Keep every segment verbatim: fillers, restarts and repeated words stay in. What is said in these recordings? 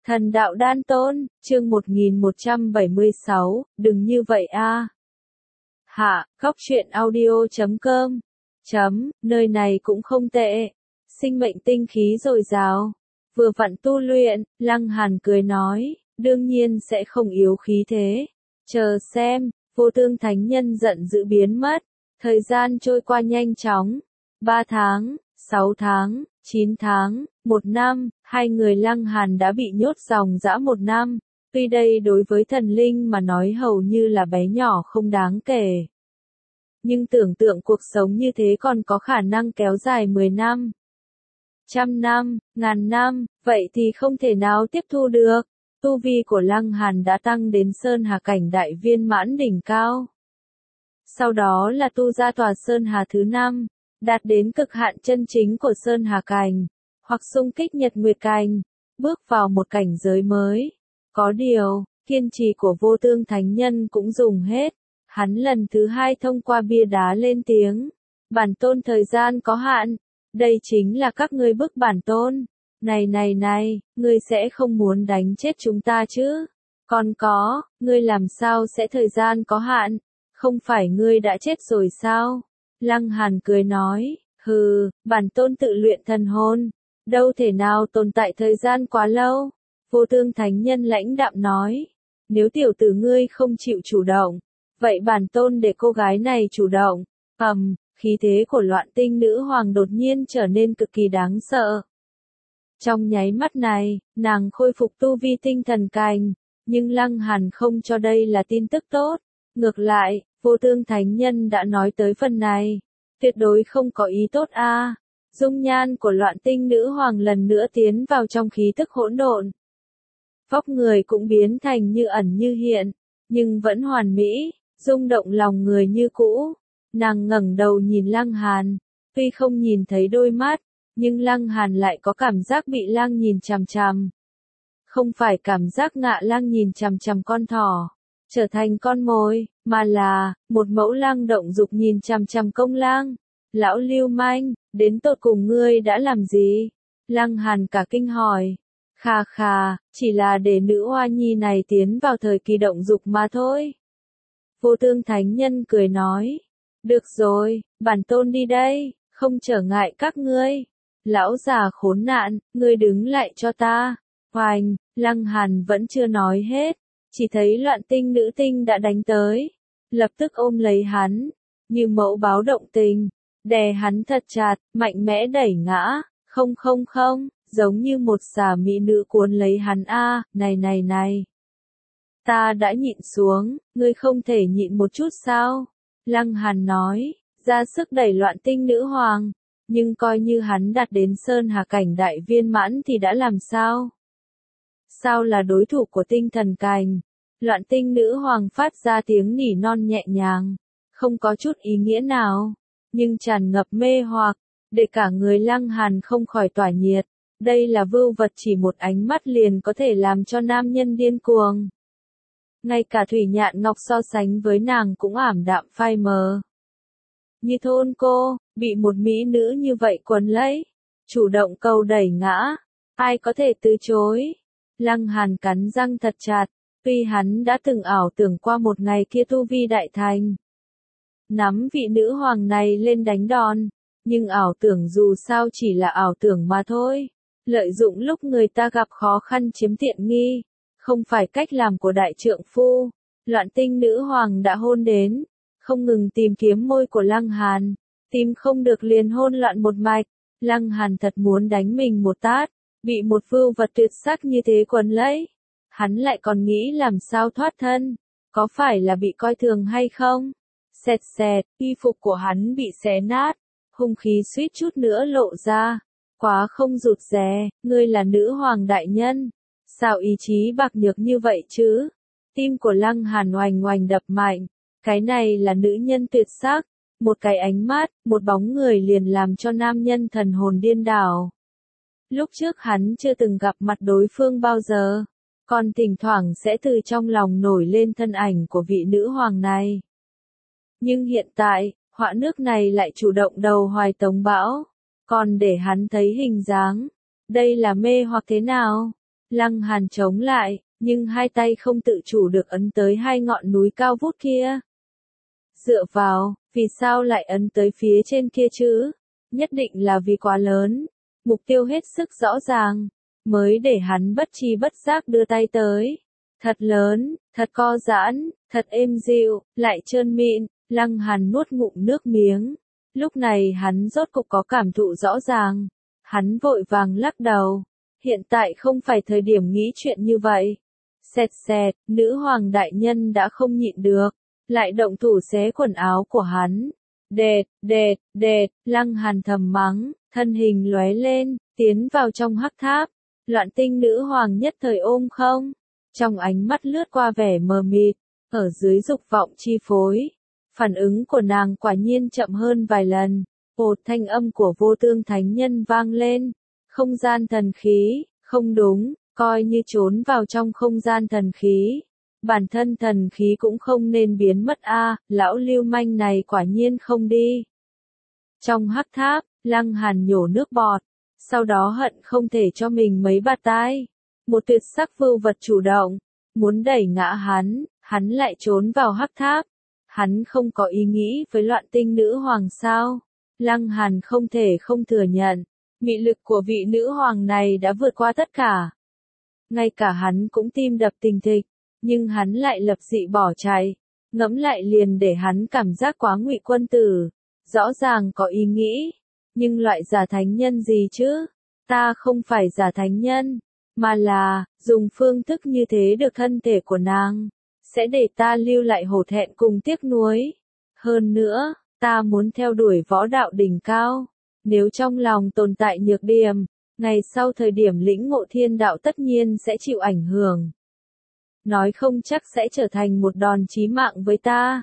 Thần đạo đan tôn, chương một nghìn một trăm bảy mươi sáu, đừng như vậy a. Hạ, góc truyện audio chấm com. Chấm, nơi này cũng không tệ. Sinh mệnh tinh khí dồi dào. Vừa vặn tu luyện, Lăng Hàn cười nói, đương nhiên sẽ không yếu khí thế. Chờ xem, vô tương thánh nhân giận dữ biến mất. Thời gian trôi qua nhanh chóng. Ba tháng, sáu tháng, chín tháng, một năm, hai người Lăng Hàn đã bị nhốt dòng dã một năm. Tuy đây đối với thần linh mà nói hầu như là bé nhỏ không đáng kể. Nhưng tưởng tượng cuộc sống như thế còn có khả năng kéo dài mười năm. Trăm năm, ngàn năm, vậy thì không thể nào tiếp thu được. Tu vi của Lăng Hàn đã tăng đến Sơn Hà cảnh đại viên mãn đỉnh cao. Sau đó là tu ra tòa Sơn Hà thứ năm, đạt đến cực hạn chân chính của Sơn Hà cảnh, hoặc xung kích Nhật Nguyệt cảnh, bước vào một cảnh giới mới. Có điều, kiên trì của vô tương thánh nhân cũng dùng hết. Hắn lần thứ hai thông qua bia đá lên tiếng. Bản tôn thời gian có hạn. Đây chính là các ngươi bức bản tôn. Này này này, ngươi sẽ không muốn đánh chết chúng ta chứ? Còn có, ngươi làm sao sẽ thời gian có hạn? Không phải ngươi đã chết rồi sao? Lăng Hàn cười nói, hừ, bản tôn tự luyện thần hồn. Đâu thể nào tồn tại thời gian quá lâu. Vô tương thánh nhân lãnh đạm nói. Nếu tiểu tử ngươi không chịu chủ động, vậy bản tôn để cô gái này chủ động. Ầm, khí thế của Loạn Tinh nữ hoàng đột nhiên trở nên cực kỳ đáng sợ. Trong nháy mắt này, nàng khôi phục tu vi tinh thần cảnh, nhưng Lăng Hàn không cho đây là tin tức tốt. Ngược lại, vô tương thánh nhân đã nói tới phần này. Tuyệt đối không có ý tốt a. À. Dung nhan của Loạn Tinh nữ hoàng lần nữa tiến vào trong khí tức hỗn độn. Vóc người cũng biến thành như ẩn như hiện, nhưng vẫn hoàn mỹ, rung động lòng người như cũ. Nàng ngẩng đầu nhìn Lăng Hàn, tuy không nhìn thấy đôi mắt, nhưng Lăng Hàn lại có cảm giác bị Lăng nhìn chằm chằm. Không phải cảm giác ngạ Lăng nhìn chằm chằm con thỏ, trở thành con mồi, mà là, một mẫu Lăng động dục nhìn chằm chằm Công Lang. Lão lưu manh, đến tột cùng ngươi đã làm gì? Lăng Hàn cả kinh hỏi. Khà khà, chỉ là để nữ oa nhi này tiến vào thời kỳ động dục mà thôi. Vô tương thánh nhân cười nói. Được rồi, bản tôn đi đây, không trở ngại các ngươi. Lão già khốn nạn, ngươi đứng lại cho ta. Hoành, Lăng Hàn vẫn chưa nói hết, chỉ thấy Loạn Tinh nữ tinh đã đánh tới. Lập tức ôm lấy hắn, như mẫu báo động tình, đè hắn thật chặt, mạnh mẽ đẩy ngã. Không không không, giống như một xà mỹ nữ cuốn lấy hắn a. À, này này này. Ta đã nhịn xuống, ngươi không thể nhịn một chút sao? Lăng Hàn nói, ra sức đẩy Loạn Tinh nữ hoàng, nhưng coi như hắn đạt đến Sơn Hà cảnh đại viên mãn thì đã làm sao? Sao là đối thủ của tinh thần cảnh? Loạn Tinh nữ hoàng phát ra tiếng nỉ non nhẹ nhàng, không có chút ý nghĩa nào, nhưng tràn ngập mê hoặc, để cả người Lăng Hàn không khỏi tỏa nhiệt. Đây là vưu vật chỉ một ánh mắt liền có thể làm cho nam nhân điên cuồng. Ngay cả Thủy Nhạn Ngọc so sánh với nàng cũng ảm đạm phai mờ. Như thôn cô, bị một mỹ nữ như vậy quấn lấy, chủ động cầu đẩy ngã, ai có thể từ chối? Lăng Hàn cắn răng thật chặt, tuy hắn đã từng ảo tưởng qua một ngày kia tu vi đại thành. Nắm vị nữ hoàng này lên đánh đòn, nhưng ảo tưởng dù sao chỉ là ảo tưởng mà thôi. Lợi dụng lúc người ta gặp khó khăn chiếm tiện nghi, không phải cách làm của đại trượng phu. Loạn Tinh nữ hoàng đã hôn đến, không ngừng tìm kiếm môi của Lăng Hàn, tìm không được liền hôn loạn một mạch. Lăng Hàn thật muốn đánh mình một tát, bị một vưu vật tuyệt sắc như thế quấn lấy. Hắn lại còn nghĩ làm sao thoát thân, có phải là bị coi thường hay không? Xẹt xẹt, y phục của hắn bị xé nát, hung khí suýt chút nữa lộ ra. Quá không rụt rè, ngươi là nữ hoàng đại nhân. Sao ý chí bạc nhược như vậy chứ? Tim của Lăng Hàn oành oành đập mạnh. Cái này là nữ nhân tuyệt sắc. Một cái ánh mắt, một bóng người liền làm cho nam nhân thần hồn điên đảo. Lúc trước hắn chưa từng gặp mặt đối phương bao giờ. Còn thỉnh thoảng sẽ từ trong lòng nổi lên thân ảnh của vị nữ hoàng này. Nhưng hiện tại, họa nước này lại chủ động đầu hoài tống bão. Còn để hắn thấy hình dáng. Đây là mê hoặc thế nào? Lăng Hàn chống lại, nhưng hai tay không tự chủ được ấn tới hai ngọn núi cao vút kia. Dựa vào, vì sao lại ấn tới phía trên kia chứ? Nhất định là vì quá lớn. Mục tiêu hết sức rõ ràng, mới để hắn bất tri bất giác đưa tay tới. Thật lớn, thật co giãn, thật êm dịu, lại trơn mịn. Lăng Hàn nuốt ngụm nước miếng. Lúc này hắn rốt cục có cảm thụ rõ ràng. Hắn vội vàng lắc đầu. Hiện tại không phải thời điểm nghĩ chuyện như vậy. Xẹt xẹt, nữ hoàng đại nhân đã không nhịn được. Lại động thủ xé quần áo của hắn. Đệt, đệt, đệt, Lăng Hàn thầm mắng, thân hình lóe lên, tiến vào trong hắc tháp. Loạn tinh nữ hoàng nhất thời ôm không. Trong ánh mắt lướt qua vẻ mờ mịt, ở dưới dục vọng chi phối. Phản ứng của nàng quả nhiên chậm hơn vài lần. Một thanh âm của vô tương thánh nhân vang lên. Không gian thần khí, không đúng, coi như trốn vào trong không gian thần khí. Bản thân thần khí cũng không nên biến mất a, à, lão lưu manh này quả nhiên không đi. Trong hắc tháp, Lăng Hàn nhổ nước bọt, sau đó hận không thể cho mình mấy bạt tai. Một tuyệt sắc vưu vật chủ động, muốn đẩy ngã hắn, hắn lại trốn vào hắc tháp. Hắn không có ý nghĩ với loạn tinh nữ hoàng sao? Lăng Hàn không thể không thừa nhận, mị lực của vị nữ hoàng này đã vượt qua tất cả. Ngay cả hắn cũng tim đập thình thịch, nhưng hắn lại lập dị bỏ chạy. Ngẫm lại liền để hắn cảm giác quá ngụy quân tử. Rõ ràng có ý nghĩ, nhưng loại giả thánh nhân gì chứ? Ta không phải giả thánh nhân, mà là, dùng phương thức như thế được thân thể của nàng, sẽ để ta lưu lại hổ thẹn cùng tiếc nuối. Hơn nữa, ta muốn theo đuổi võ đạo đỉnh cao. Nếu trong lòng tồn tại nhược điểm, ngày sau thời điểm lĩnh ngộ thiên đạo tất nhiên sẽ chịu ảnh hưởng. Nói không chắc sẽ trở thành một đòn chí mạng với ta.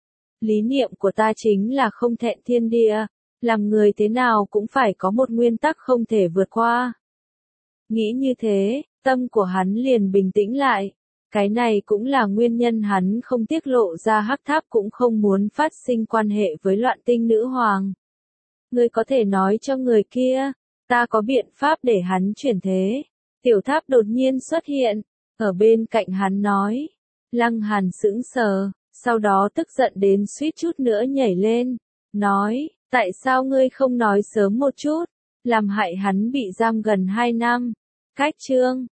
Lý niệm của ta chính là không thẹn thiên địa, làm người thế nào cũng phải có một nguyên tắc không thể vượt qua. Nghĩ như thế, tâm của hắn liền bình tĩnh lại. Cái này cũng là nguyên nhân hắn không tiết lộ ra hắc tháp cũng không muốn phát sinh quan hệ với loạn tinh nữ hoàng. Ngươi có thể nói cho người kia, ta có biện pháp để hắn chuyển thế. Tiểu tháp đột nhiên xuất hiện, ở bên cạnh hắn nói. Lăng Hàn sững sờ, sau đó tức giận đến suýt chút nữa nhảy lên, nói, tại sao ngươi không nói sớm một chút, làm hại hắn bị giam gần hai năm. Cách chương